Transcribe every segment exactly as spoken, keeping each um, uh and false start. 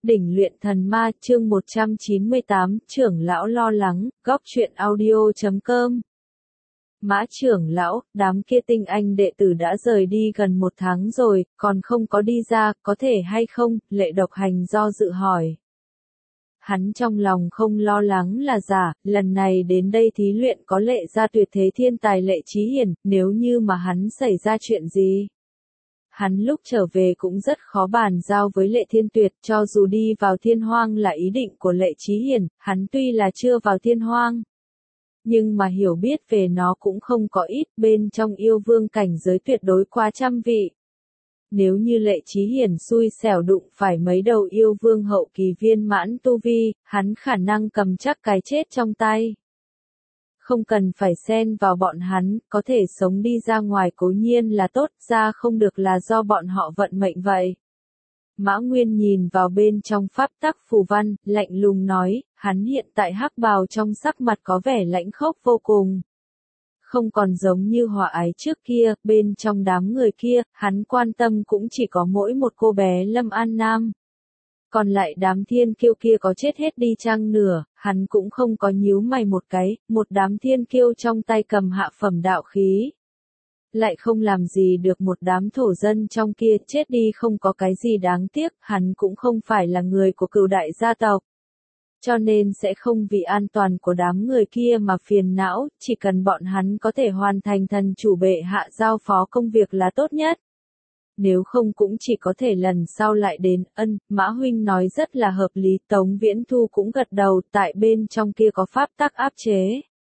Đỉnh luyện thần ma chương một trăm chín mươi tám, trưởng lão lo lắng, góc truyện audio chấm com. Mã trưởng lão, đám kia tinh anh đệ tử đã rời đi gần một tháng rồi, còn không có đi ra, có thể hay không? Lệ Độc Hành do dự hỏi. Hắn trong lòng không lo lắng là giả, lần này đến đây thí luyện có Lệ gia tuyệt thế thiên tài Lệ Chí Hiền, nếu như mà hắn xảy ra chuyện gì. Hắn lúc trở về cũng rất khó bàn giao với Lệ Thiên Tuyệt, cho dù đi vào Thiên Hoang là ý định của Lệ Chí Hiền, hắn tuy là chưa vào Thiên Hoang, nhưng mà hiểu biết về nó cũng không có ít, bên trong yêu vương cảnh giới tuyệt đối qua trăm vị. Nếu như Lệ Chí Hiền xui xẻo đụng phải mấy đầu yêu vương hậu kỳ viên mãn tu vi, hắn khả năng cầm chắc cái chết trong tay. Không cần phải xen vào bọn hắn, có thể sống đi ra ngoài cố nhiên là tốt, ra không được là do bọn họ vận mệnh vậy. Mã Nguyên nhìn vào bên trong pháp tắc phù văn, lạnh lùng nói, hắn hiện tại hắc bào trong sắc mặt có vẻ lãnh khốc vô cùng. Không còn giống như Hòa Ái trước kia, bên trong đám người kia, hắn quan tâm cũng chỉ có mỗi một cô bé Lâm An Nam. Còn lại đám thiên kiêu kia có chết hết đi chăng nửa, hắn cũng không có nhíu mày một cái, một đám thiên kiêu trong tay cầm hạ phẩm đạo khí. Lại không làm gì được một đám thổ dân trong kia, chết đi không có cái gì đáng tiếc, hắn cũng không phải là người của cửu đại gia tộc. Cho nên sẽ không vì an toàn của đám người kia mà phiền não, chỉ cần bọn hắn có thể hoàn thành thần chủ bệ hạ giao phó công việc là tốt nhất. Nếu không cũng chỉ có thể lần sau lại đến, ân, Mã Huynh nói rất là hợp lý, Tống Viễn Thu cũng gật đầu, tại bên trong kia có pháp tắc áp chế.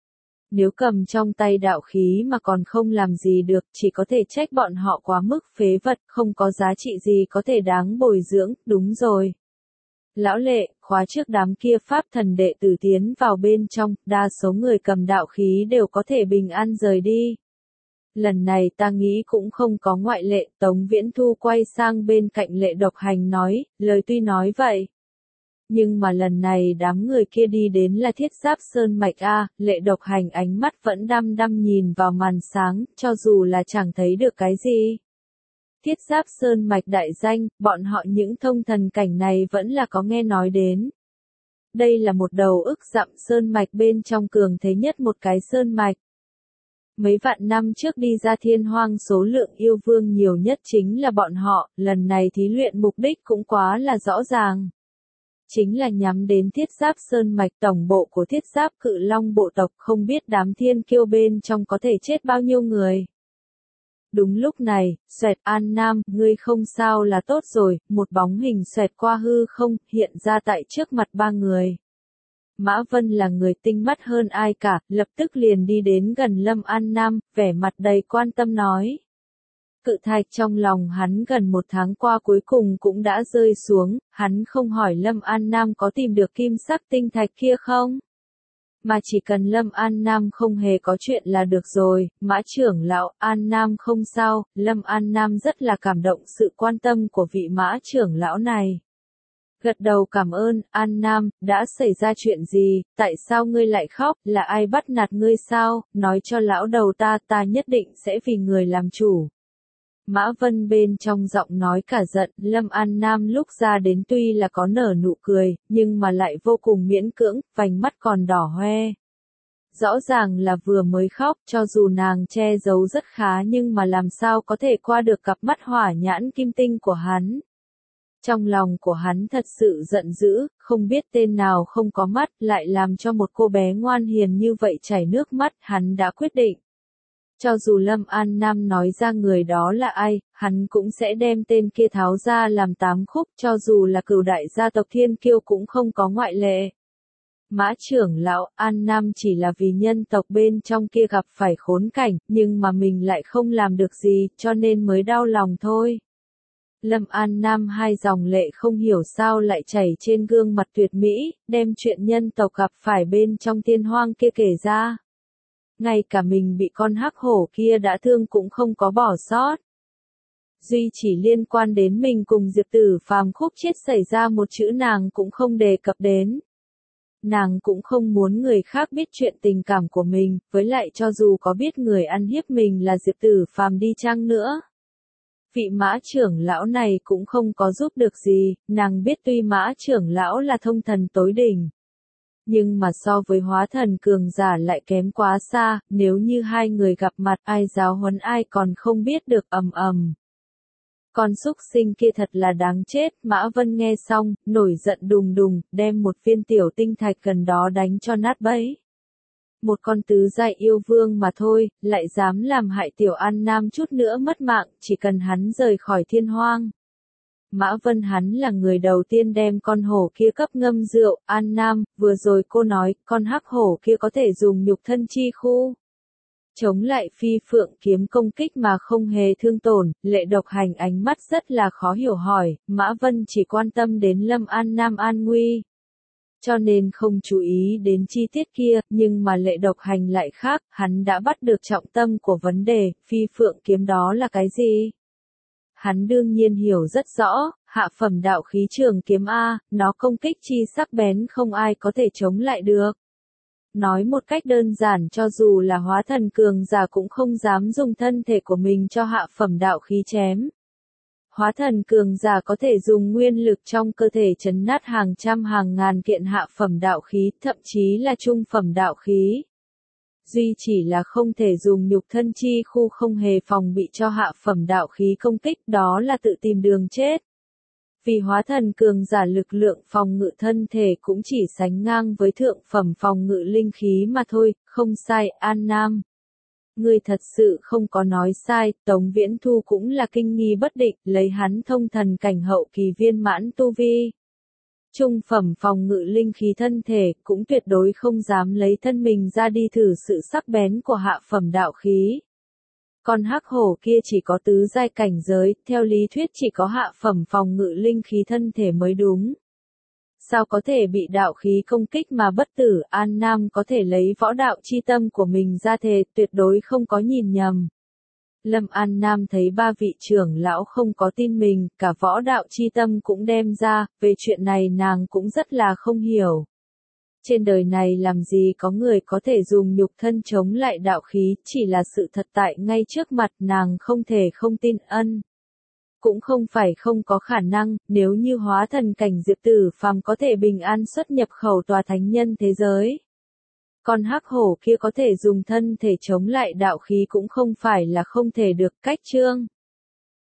Nếu cầm trong tay đạo khí mà còn không làm gì được, chỉ có thể trách bọn họ quá mức phế vật, không có giá trị gì có thể đáng bồi dưỡng, đúng rồi. Lão Lệ, khóa trước đám kia pháp thần đệ tử tiến vào bên trong, đa số người cầm đạo khí đều có thể bình an rời đi. Lần này ta nghĩ cũng không có ngoại lệ, Tống Viễn Thu quay sang bên cạnh Lệ Độc Hành nói, lời tuy nói vậy. Nhưng mà lần này đám người kia đi đến là Thiết Giáp Sơn Mạch A, Lệ Độc Hành ánh mắt vẫn đăm đăm nhìn vào màn sáng, cho dù là chẳng thấy được cái gì. Thiết Giáp Sơn Mạch đại danh, bọn họ những thông thần cảnh này vẫn là có nghe nói đến. Đây là một đầu ức dặm sơn mạch bên trong cường thế nhất một cái sơn mạch. Mấy vạn năm trước đi ra Thiên Hoang số lượng yêu vương nhiều nhất chính là bọn họ, lần này thí luyện mục đích cũng quá là rõ ràng. Chính là nhắm đến Thiết Giáp Sơn Mạch, tổng bộ của Thiết Giáp Cự Long bộ tộc, không biết đám thiên kiêu bên trong có thể chết bao nhiêu người. Đúng lúc này, xoẹt, An Nam, ngươi không sao là tốt rồi, một bóng hình xoẹt qua hư không, hiện ra tại trước mặt ba người. Mã Vân là người tinh mắt hơn ai cả, lập tức liền đi đến gần Lâm An Nam, vẻ mặt đầy quan tâm nói. Cự thạch trong lòng hắn gần một tháng qua cuối cùng cũng đã rơi xuống, hắn không hỏi Lâm An Nam có tìm được kim sắc tinh thạch kia không? Mà chỉ cần Lâm An Nam không hề có chuyện là được rồi, Mã trưởng lão, An Nam không sao, Lâm An Nam rất là cảm động sự quan tâm của vị Mã trưởng lão này. Gật đầu cảm ơn, An Nam, đã xảy ra chuyện gì, tại sao ngươi lại khóc, là ai bắt nạt ngươi sao, nói cho lão đầu ta, ta nhất định sẽ vì người làm chủ. Mã Vân bên trong giọng nói cả giận, Lâm An Nam lúc ra đến tuy là có nở nụ cười, nhưng mà lại vô cùng miễn cưỡng, vành mắt còn đỏ hoe. Rõ ràng là vừa mới khóc, cho dù nàng che giấu rất khá nhưng mà làm sao có thể qua được cặp mắt hỏa nhãn kim tinh của hắn. Trong lòng của hắn thật sự giận dữ, không biết tên nào không có mắt, lại làm cho một cô bé ngoan hiền như vậy chảy nước mắt, hắn đã quyết định. Cho dù Lâm An Nam nói ra người đó là ai, hắn cũng sẽ đem tên kia tháo ra làm tám khúc, cho dù là cửu đại gia tộc thiên kiêu cũng không có ngoại lệ. Mã trưởng lão, An Nam chỉ là vì nhân tộc bên trong kia gặp phải khốn cảnh, nhưng mà mình lại không làm được gì, cho nên mới đau lòng thôi. Lâm An Nam hai dòng lệ không hiểu sao lại chảy trên gương mặt tuyệt mỹ, đem chuyện nhân tộc gặp phải bên trong Thiên Hoang kia kể ra. Ngay cả mình bị con hắc hổ kia đã thương cũng không có bỏ sót. Duy chỉ liên quan đến mình cùng Diệp Tử Phàm khúc chết xảy ra một chữ nàng cũng không đề cập đến. Nàng cũng không muốn người khác biết chuyện tình cảm của mình, với lại cho dù có biết người ăn hiếp mình là Diệp Tử Phàm đi chăng nữa. Vị Mã trưởng lão này cũng không có giúp được gì, nàng biết tuy Mã trưởng lão là thông thần tối đỉnh, nhưng mà so với hóa thần cường giả lại kém quá xa, nếu như hai người gặp mặt ai giáo huấn ai còn không biết được. Ầm ầm. Con súc sinh kia thật là đáng chết, Mã Vân nghe xong, nổi giận đùng đùng, đem một viên tiểu tinh thạch gần đó đánh cho nát bấy. Một con tứ giai yêu vương mà thôi, lại dám làm hại tiểu An Nam chút nữa mất mạng, chỉ cần hắn rời khỏi thiên hoang. Mã Vân hắn là người đầu tiên đem con hổ kia cấp ngâm rượu. An Nam, vừa rồi cô nói, con hắc hổ kia có thể dùng nhục thân chi khu chống lại phi phượng kiếm công kích mà không hề thương tổn. Lệ Độc Hành ánh mắt rất là khó hiểu hỏi, Mã Vân chỉ quan tâm đến Lâm An Nam an nguy, cho nên không chú ý đến chi tiết kia, nhưng mà Lệ Độc Hành lại khác, hắn đã bắt được trọng tâm của vấn đề, phi phượng kiếm đó là cái gì? Hắn đương nhiên hiểu rất rõ, hạ phẩm đạo khí trường kiếm A, nó công kích chi sắc bén không ai có thể chống lại được. Nói một cách đơn giản, cho dù là hóa thần cường giả cũng không dám dùng thân thể của mình cho hạ phẩm đạo khí chém. Hóa thần cường giả có thể dùng nguyên lực trong cơ thể chấn nát hàng trăm hàng ngàn kiện hạ phẩm đạo khí, thậm chí là trung phẩm đạo khí. Duy chỉ là không thể dùng nhục thân chi khu không hề phòng bị cho hạ phẩm đạo khí công kích, đó là tự tìm đường chết. Vì hóa thần cường giả lực lượng phòng ngự thân thể cũng chỉ sánh ngang với thượng phẩm phòng ngự linh khí mà thôi, không sai. An Nam, ngươi thật sự không có nói sai, Tống Viễn Thu cũng là kinh nghi bất định, lấy hắn thông thần cảnh hậu kỳ viên mãn tu vi. Trung phẩm phòng ngự linh khí thân thể, cũng tuyệt đối không dám lấy thân mình ra đi thử sự sắc bén của hạ phẩm đạo khí. Con hắc hổ kia chỉ có tứ giai cảnh giới, theo lý thuyết chỉ có hạ phẩm phòng ngự linh khí thân thể mới đúng. Sao có thể bị đạo khí công kích mà bất tử? An Nam có thể lấy võ đạo chi tâm của mình ra thề, tuyệt đối không có nhìn nhầm. Lâm An Nam thấy ba vị trưởng lão không có tin mình, cả võ đạo chi tâm cũng đem ra, về chuyện này nàng cũng rất là không hiểu. Trên đời này làm gì có người có thể dùng nhục thân chống lại đạo khí, chỉ là sự thật tại ngay trước mặt, nàng không thể không tin. Ân. Cũng không phải không có khả năng, nếu như hóa thần cảnh Diệp Tử Phàm có thể bình an xuất nhập khẩu tòa thánh nhân thế giới. Con hắc hổ kia có thể dùng thân thể chống lại đạo khí cũng không phải là không thể được. Cách chương